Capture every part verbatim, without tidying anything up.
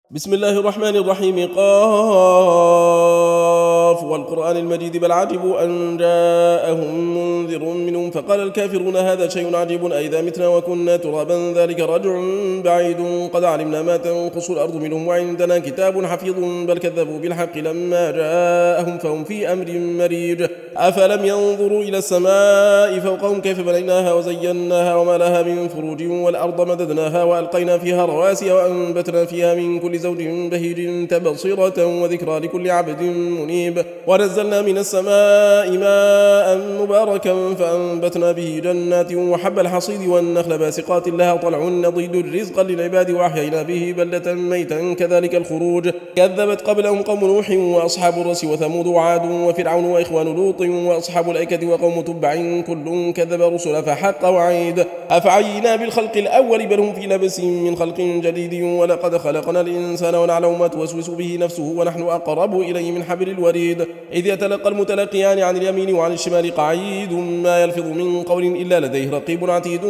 بسم الله الرحمن الرحيم. قاف والقرآن المجيد بل عجبوا أن جاءهم منذر منهم فقال الكافرون هذا شيء عجيب أئذا متنا وكنا ترابا ذلك رجع بعيد قد علمنا ما تنقص الأرض منهم وعندنا كتاب حفيظ بل كذبوا بالحق لما جاءهم فهم في أمر مريج. أفلم ينظروا إلى السماء فوقهم كيف بنيناها وزيناها وما لها من فروج والأرض مددناها وألقينا فيها رواسي وأنبتنا فيها من كل زوج بهيج تبصرة وذكرى لكل عبد منيب. ونزلنا من السماء ماء مباركا فأنبتنا به جنات وحب الحصيد والنخل باسقات لها طلع نضيد رزقا للعباد وأحيينا به بلدة ميتا كذلك الخروج. كذبت قبلهم قوم نوح وأصحاب الرس وثمود وعاد وفرعون وإخوان لوط وأصحاب الأيكة وقوم تبع كل كذب رسل فحق وعيد. أفعينا بالخلق الأول بل هم في لبس من خلق جديد ولقد خلقنا الإنسان ونعلم ما توسوس به نفسه ونحن أقرب إليه من حبل الوريد. إذ يتلقى المتلقيان عن اليمين وعن الشمال قعيد ما يلفظ من قول إلا لديه رقيب عتيد.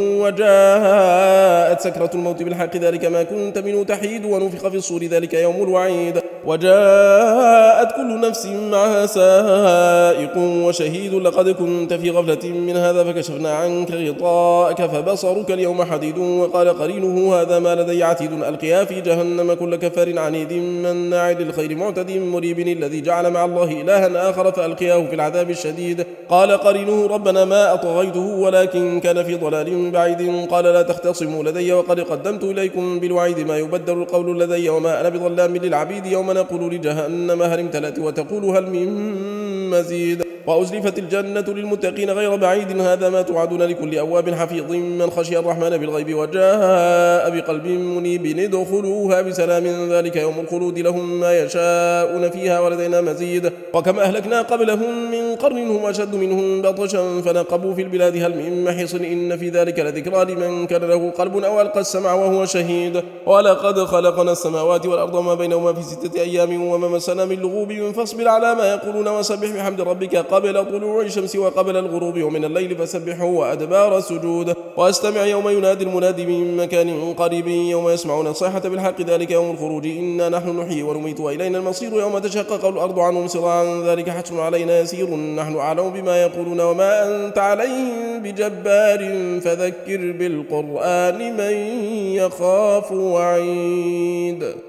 وجاءت سكرة الموت بالحق ذلك ما كنت منه تحيد ونفخ في الصور ذلك يوم الوعيد. وجاءت كل نفس معها سائق وشهيد لقد كنت في غفلة من هذا فكشفنا عنك غطاءك فبصرك اليوم حديد. وقال قرينه هذا ما لدي عتيد ألقيا في جهنم كل كفار عنيد مناع للخير معتد مريب الذي جعل مع الله إلها آخر فألقياه في العذاب الشديد. قال قرينه ربنا ما أطغيته ولكن كان في ضلال بعيد. قال لا تختصموا لدي وقد قدمت إليكم بالوعيد ما يبدل القول لدي وما أنا بظلام للعبيد. يوم نقول لجهنم هل امتلأت وتقول هل من مزيد. وأزلفت الجنة للمتقين غير بعيد هذا ما توعدون لكل أواب حفيظ من خشي الرحمن بالغيب وجاء بقلب منيب ادخلوها بسلام ذلك يوم الخلود لهم ما يشاءون فيها ولدينا مزيد. وكم أهلكنا قبلهم من قرن هم أشد منهم بطشا فنقبوا في البلاد هل من محيص إن في ذلك لذكرى لمن كان له قلب أو ألقى السمع وهو شهيد. ولقد خلقنا السماوات والأرض وما بينهما في ستة أيام وما مسنا من لغوب فاصبر على ما يقولون وسبح بحمد ربك قبل طلوع الشمس وقبل الغروب ومن الليل فسبحه وأدبار السجود. واستمع يوم ينادي المنادي من مكان قريب يوم يسمعون الصيحة بالحق ذلك يوم الخروج إنا نحن نحيي ونميت وإلينا المصير يوم تشقق الأرض عنهم صراعا ذلك حتم علينا يسير نحن أعلم بما يقولون وما أنت عليهم بجبار فذكر بالقرآن من يخاف وعيد.